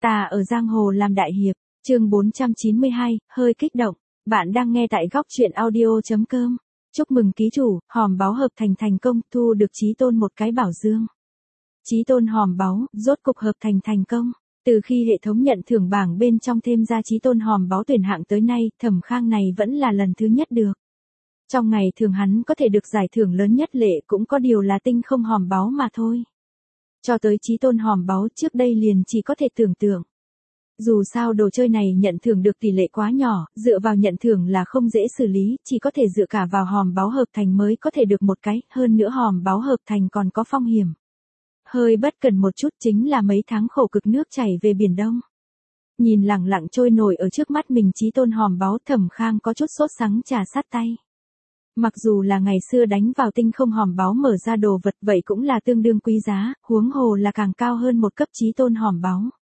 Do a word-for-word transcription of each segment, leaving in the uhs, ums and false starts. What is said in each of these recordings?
Ta ở giang hồ làm đại hiệp, chương bốn trăm chín mươi hai, hơi kích động. Bạn đang nghe tại góc truyện audio chấm com. Chúc mừng ký chủ, hòm báu hợp thành thành công, thu được Chí Tôn một cái bảo dương. Chí Tôn hòm báu, rốt cục hợp thành thành công. Từ khi hệ thống nhận thưởng bảng bên trong thêm ra Chí Tôn hòm báu tuyển hạng tới nay, Thẩm Khang này vẫn là lần thứ nhất được. Trong ngày thường hắn có thể được giải thưởng lớn nhất lệ cũng có điều là tinh không hòm báu mà thôi. Cho tới Chí Tôn hòm báu trước đây liền chỉ có thể tưởng tượng. Dù sao đồ chơi này nhận thưởng được tỷ lệ quá nhỏ, dựa vào nhận thưởng là không dễ xử lý, chỉ có thể dựa cả vào hòm báu hợp thành mới có thể được một cái, hơn nữa hòm báu hợp thành còn có phong hiểm. Hơi bất cần một chút chính là mấy tháng khổ cực nước chảy về Biển Đông. Nhìn lẳng lặng trôi nổi ở trước mắt mình Chí Tôn hòm báu, Thẩm Khang có chút sốt sắng trà sát tay. Mặc dù là ngày xưa đánh vào tinh không hòm báu mở ra đồ vật vậy cũng là tương đương quý giá, huống hồ là càng cao hơn một cấp Chí Tôn hòm báu.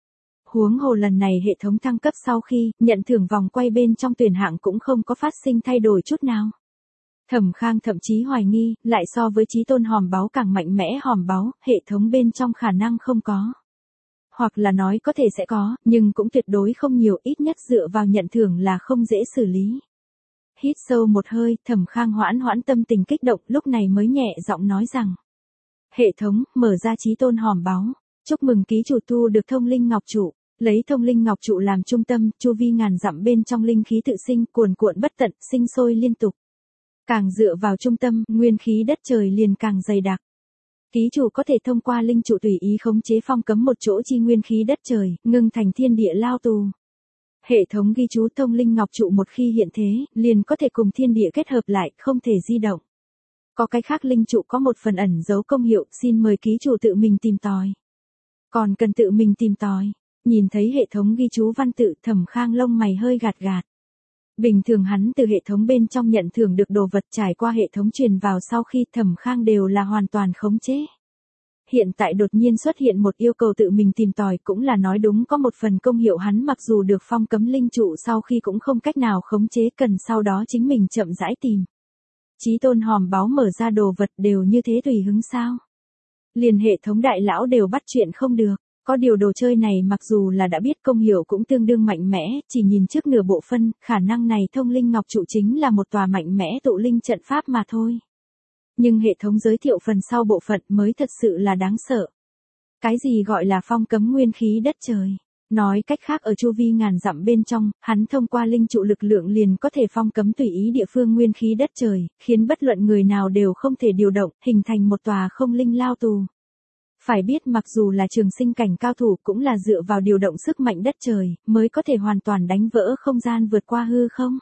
Huống hồ lần này hệ thống thăng cấp sau khi nhận thưởng vòng quay bên trong tuyển hạng cũng không có phát sinh thay đổi chút nào. Thẩm Khang thậm chí hoài nghi, lại so với Chí Tôn hòm báu càng mạnh mẽ hòm báu, hệ thống bên trong khả năng không có. Hoặc là nói có thể sẽ có, nhưng cũng tuyệt đối không nhiều, ít nhất dựa vào nhận thưởng là không dễ xử lý. Hít sâu một hơi, Thẩm Khang hoãn hoãn tâm tình kích động, lúc này mới nhẹ giọng nói rằng: hệ thống, mở ra Chí Tôn hòm báu. Chúc mừng ký chủ thu được thông linh ngọc trụ. Lấy thông linh ngọc trụ làm trung tâm, chu vi ngàn dặm bên trong linh khí tự sinh, cuồn cuộn bất tận, sinh sôi liên tục. Càng dựa vào trung tâm, nguyên khí đất trời liền càng dày đặc. Ký chủ có thể thông qua linh trụ tùy ý khống chế phong cấm một chỗ chi nguyên khí đất trời, ngưng thành thiên địa lao tù. Hệ thống ghi chú thông linh ngọc trụ một khi hiện thế, liền có thể cùng thiên địa kết hợp lại, không thể di động. Có cái khác linh trụ có một phần ẩn giấu công hiệu, xin mời ký chủ tự mình tìm tòi. Còn cần tự mình tìm tòi. Nhìn thấy hệ thống ghi chú văn tự, Thẩm Khang lông mày hơi gạt gạt. Bình thường hắn từ hệ thống bên trong nhận thưởng được đồ vật trải qua hệ thống truyền vào sau khi Thẩm Khang đều là hoàn toàn khống chế. Hiện tại đột nhiên xuất hiện một yêu cầu tự mình tìm tòi cũng là nói đúng có một phần công hiệu hắn mặc dù được phong cấm linh trụ sau khi cũng không cách nào khống chế, cần sau đó chính mình chậm rãi tìm. Chí Tôn hòm báu mở ra đồ vật đều như thế tùy hứng sao? Liền hệ thống đại lão đều bắt chuyện không được. Có điều đồ chơi này mặc dù là đã biết công hiệu cũng tương đương mạnh mẽ, chỉ nhìn trước nửa bộ phân, khả năng này thông linh ngọc trụ chính là một tòa mạnh mẽ tụ linh trận pháp mà thôi. Nhưng hệ thống giới thiệu phần sau bộ phận mới thật sự là đáng sợ. Cái gì gọi là phong cấm nguyên khí đất trời? Nói cách khác ở chu vi ngàn dặm bên trong, hắn thông qua linh trụ lực lượng liền có thể phong cấm tùy ý địa phương nguyên khí đất trời, khiến bất luận người nào đều không thể điều động, hình thành một tòa không linh lao tù. Phải biết mặc dù là trường sinh cảnh cao thủ cũng là dựa vào điều động sức mạnh đất trời, mới có thể hoàn toàn đánh vỡ không gian vượt qua hư không.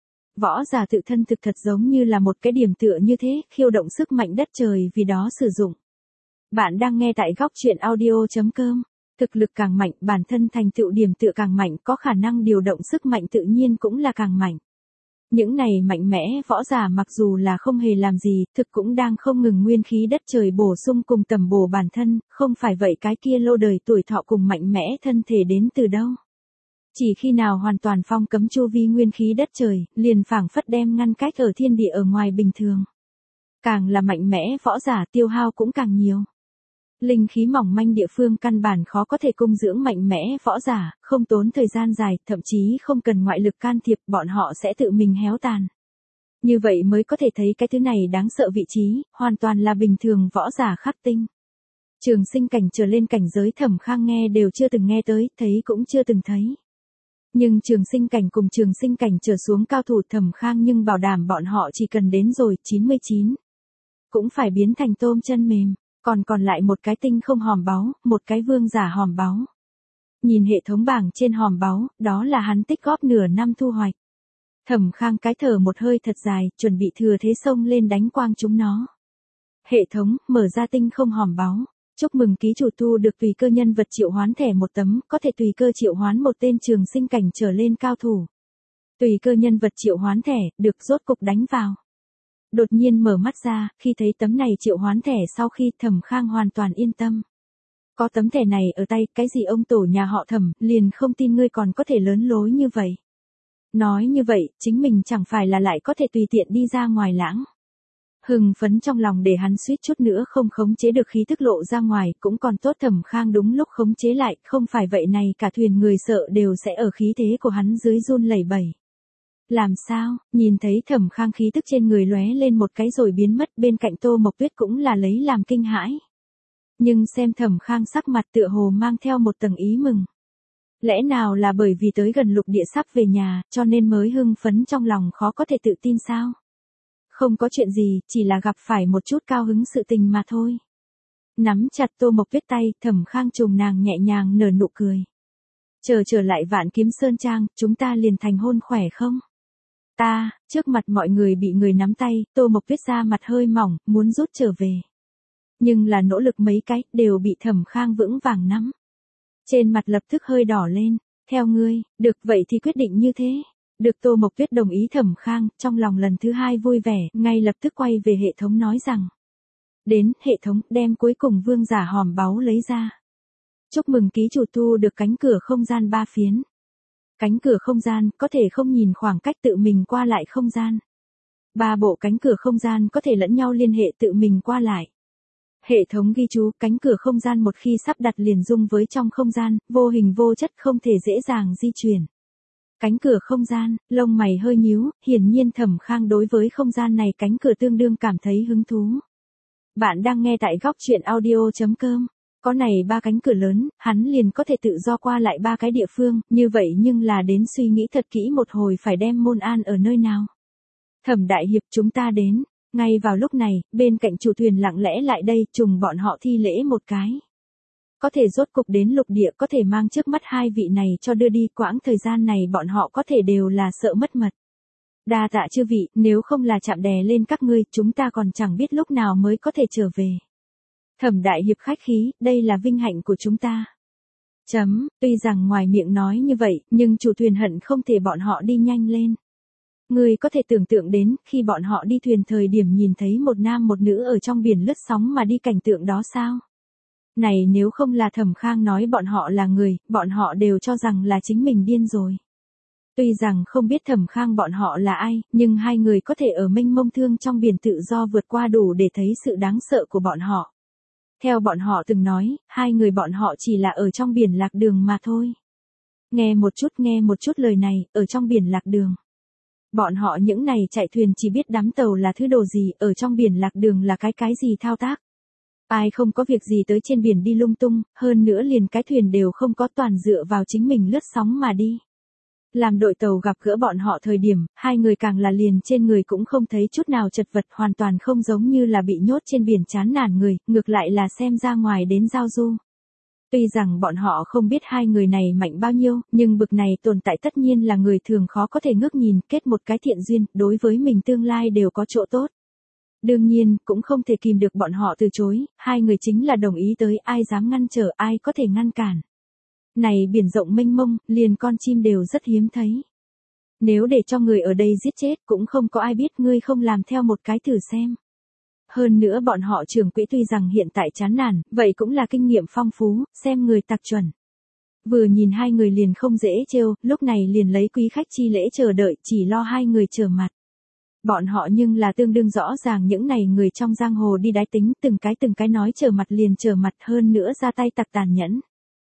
Võ giả tự thân thực thật giống như là một cái điểm tựa như thế, khiêu động sức mạnh đất trời vì đó sử dụng. Bạn đang nghe tại góc truyện audio chấm com. Thực lực càng mạnh, bản thân thành tựu điểm tựa càng mạnh, có khả năng điều động sức mạnh tự nhiên cũng là càng mạnh. Những này mạnh mẽ võ giả mặc dù là không hề làm gì, thực cũng đang không ngừng nguyên khí đất trời bổ sung cùng tầm bổ bản thân, không phải vậy cái kia lâu đời tuổi thọ cùng mạnh mẽ thân thể đến từ đâu. Chỉ khi nào hoàn toàn phong cấm chu vi nguyên khí đất trời, liền phảng phất đem ngăn cách ở thiên địa ở ngoài bình thường. Càng là mạnh mẽ võ giả tiêu hao cũng càng nhiều. Linh khí mỏng manh địa phương căn bản khó có thể cung dưỡng mạnh mẽ võ giả, không tốn thời gian dài, thậm chí không cần ngoại lực can thiệp, bọn họ sẽ tự mình héo tàn. Như vậy mới có thể thấy cái thứ này đáng sợ vị trí, hoàn toàn là bình thường võ giả khắc tinh. Trường sinh cảnh trở lên cảnh giới Thẩm Khang nghe đều chưa từng nghe tới, thấy cũng chưa từng thấy. Nhưng trường sinh cảnh cùng trường sinh cảnh trở xuống cao thủ Thẩm Khang nhưng bảo đảm bọn họ chỉ cần đến rồi chín mươi chín. Cũng phải biến thành tôm chân mềm. Còn còn lại một cái tinh không hòm báu, một cái vương giả hòm báu. Nhìn hệ thống bảng trên hòm báu, đó là hắn tích góp nửa năm thu hoạch. Thẩm Khang cái thở một hơi thật dài, chuẩn bị thừa thế xông lên đánh quang chúng nó. Hệ thống, mở ra tinh không hòm báu. Chúc mừng ký chủ thu được tùy cơ nhân vật triệu hoán thẻ một tấm, có thể tùy cơ triệu hoán một tên trường sinh cảnh trở lên cao thủ. Tùy cơ nhân vật triệu hoán thẻ, được rốt cục đánh vào. Đột nhiên mở mắt ra, khi thấy tấm này triệu hoán thẻ sau khi Thẩm Khang hoàn toàn yên tâm. Có tấm thẻ này ở tay, cái gì ông tổ nhà họ Thẩm, liền không tin ngươi còn có thể lớn lối như vậy. Nói như vậy, chính mình chẳng phải là lại có thể tùy tiện đi ra ngoài lãng. Hưng phấn trong lòng để hắn suýt chút nữa không khống chế được khí tức lộ ra ngoài, cũng còn tốt Thẩm Khang đúng lúc khống chế lại, không phải vậy này cả thuyền người sợ đều sẽ ở khí thế của hắn dưới run lẩy bẩy. Làm sao? Nhìn thấy Thẩm Khang khí tức trên người lóe lên một cái rồi biến mất, bên cạnh Tô Mộc Tuyết cũng là lấy làm kinh hãi. Nhưng xem Thẩm Khang sắc mặt tựa hồ mang theo một tầng ý mừng. Lẽ nào là bởi vì tới gần lục địa sắp về nhà, cho nên mới hưng phấn trong lòng khó có thể tự tin sao? Không có chuyện gì, chỉ là gặp phải một chút cao hứng sự tình mà thôi. Nắm chặt Tô Mộc Tuyết tay, Thẩm Khang trùng nàng nhẹ nhàng nở nụ cười. Chờ trở lại Vạn Kiếm Sơn Trang, chúng ta liền thành hôn khỏe không? Ta, trước mặt mọi người bị người nắm tay, Tô Mộc Tuyết ra mặt hơi mỏng, muốn rút trở về. Nhưng là nỗ lực mấy cái, đều bị Thẩm Khang vững vàng nắm. Trên mặt lập tức hơi đỏ lên, theo ngươi, được vậy thì quyết định như thế. Được Tô Mộc Tuyết đồng ý Thẩm Khang, trong lòng lần thứ hai vui vẻ, ngay lập tức quay về hệ thống nói rằng. Đến, hệ thống, đem cuối cùng vương giả hòm báu lấy ra. Chúc mừng ký chủ thu được cánh cửa không gian ba phiến. Cánh cửa không gian, có thể không nhìn khoảng cách tự mình qua lại không gian. Ba bộ cánh cửa không gian có thể lẫn nhau liên hệ tự mình qua lại. Hệ thống ghi chú, cánh cửa không gian một khi sắp đặt liền dung với trong không gian, vô hình vô chất không thể dễ dàng di chuyển. Cánh cửa không gian, lông mày hơi nhíu, hiển nhiên Thẩm Khang đối với không gian này cánh cửa tương đương cảm thấy hứng thú. Bạn đang nghe tại góc truyện audio chấm com. Có này ba cánh cửa lớn, hắn liền có thể tự do qua lại ba cái địa phương, như vậy nhưng là đến suy nghĩ thật kỹ một hồi phải đem môn an ở nơi nào. Thẩm đại hiệp, chúng ta đến. Ngay vào lúc này, bên cạnh chủ thuyền lặng lẽ lại đây, trùng bọn họ thi lễ một cái. Có thể rốt cục đến lục địa, có thể mang trước mắt hai vị này cho đưa đi, quãng thời gian này bọn họ có thể đều là sợ mất mật. Đa tạ chư vị, nếu không là chạm đè lên các ngươi, chúng ta còn chẳng biết lúc nào mới có thể trở về. Thẩm đại hiệp khách khí, đây là vinh hạnh của chúng ta. Chấm, tuy rằng ngoài miệng nói như vậy, nhưng chủ thuyền hận không thể bọn họ đi nhanh lên. Người có thể tưởng tượng đến, khi bọn họ đi thuyền thời điểm nhìn thấy một nam một nữ ở trong biển lướt sóng mà đi cảnh tượng đó sao? Này nếu không là Thẩm Khang nói bọn họ là người, bọn họ đều cho rằng là chính mình điên rồi. Tuy rằng không biết Thẩm Khang bọn họ là ai, nhưng hai người có thể ở mênh mông thương trong biển tự do vượt qua đủ để thấy sự đáng sợ của bọn họ. Theo bọn họ từng nói, hai người bọn họ chỉ là ở trong biển lạc đường mà thôi. Nghe một chút nghe một chút lời này, ở trong biển lạc đường. Bọn họ những này chạy thuyền chỉ biết đắm tàu là thứ đồ gì, ở trong biển lạc đường là cái cái gì thao tác. Ai không có việc gì tới trên biển đi lung tung, hơn nữa liền cái thuyền đều không có, toàn dựa vào chính mình lướt sóng mà đi. Làm đội tàu gặp gỡ bọn họ thời điểm, hai người càng là liền trên người cũng không thấy chút nào chật vật, hoàn toàn không giống như là bị nhốt trên biển chán nản người, ngược lại là xem ra ngoài đến giao du. Tuy rằng bọn họ không biết hai người này mạnh bao nhiêu, nhưng bực này tồn tại tất nhiên là người thường khó có thể ngước nhìn, kết một cái thiện duyên, đối với mình tương lai đều có chỗ tốt. Đương nhiên, cũng không thể kìm được bọn họ từ chối, hai người chính là đồng ý tới, ai dám ngăn trở, ai có thể ngăn cản. Này biển rộng mênh mông, liền con chim đều rất hiếm thấy. Nếu để cho người ở đây giết chết, cũng không có ai biết ngươi không làm theo một cái thử xem. Hơn nữa bọn họ trưởng quỹ tuy rằng hiện tại chán nản, vậy cũng là kinh nghiệm phong phú, xem người tặc chuẩn. Vừa nhìn hai người liền không dễ trêu, lúc này liền lấy quý khách chi lễ chờ đợi, chỉ lo hai người trở mặt. Bọn họ nhưng là tương đương rõ ràng những này người trong giang hồ đi đái tính, từng cái từng cái nói trở mặt liền trở mặt, hơn nữa ra tay tặc tàn nhẫn.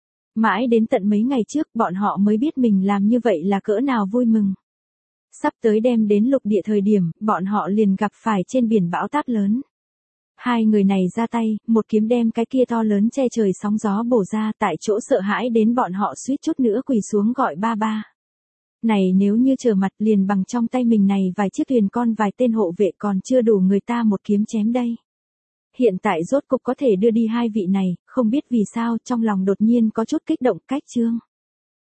Mãi đến tận mấy ngày trước bọn họ mới biết mình làm như vậy là cỡ nào vui mừng. Sắp tới đêm đến lục địa thời điểm, bọn họ liền gặp phải trên biển bão táp lớn. Hai người này ra tay, một kiếm đem cái kia to lớn che trời sóng gió bổ ra, tại chỗ sợ hãi đến bọn họ suýt chút nữa quỳ xuống gọi ba ba. Này nếu như trở mặt liền bằng trong tay mình này vài chiếc thuyền con vài tên hộ vệ còn chưa đủ người ta một kiếm chém đây. Hiện tại rốt cục có thể đưa đi hai vị này, không biết vì sao trong lòng đột nhiên có chút kích động cách chương.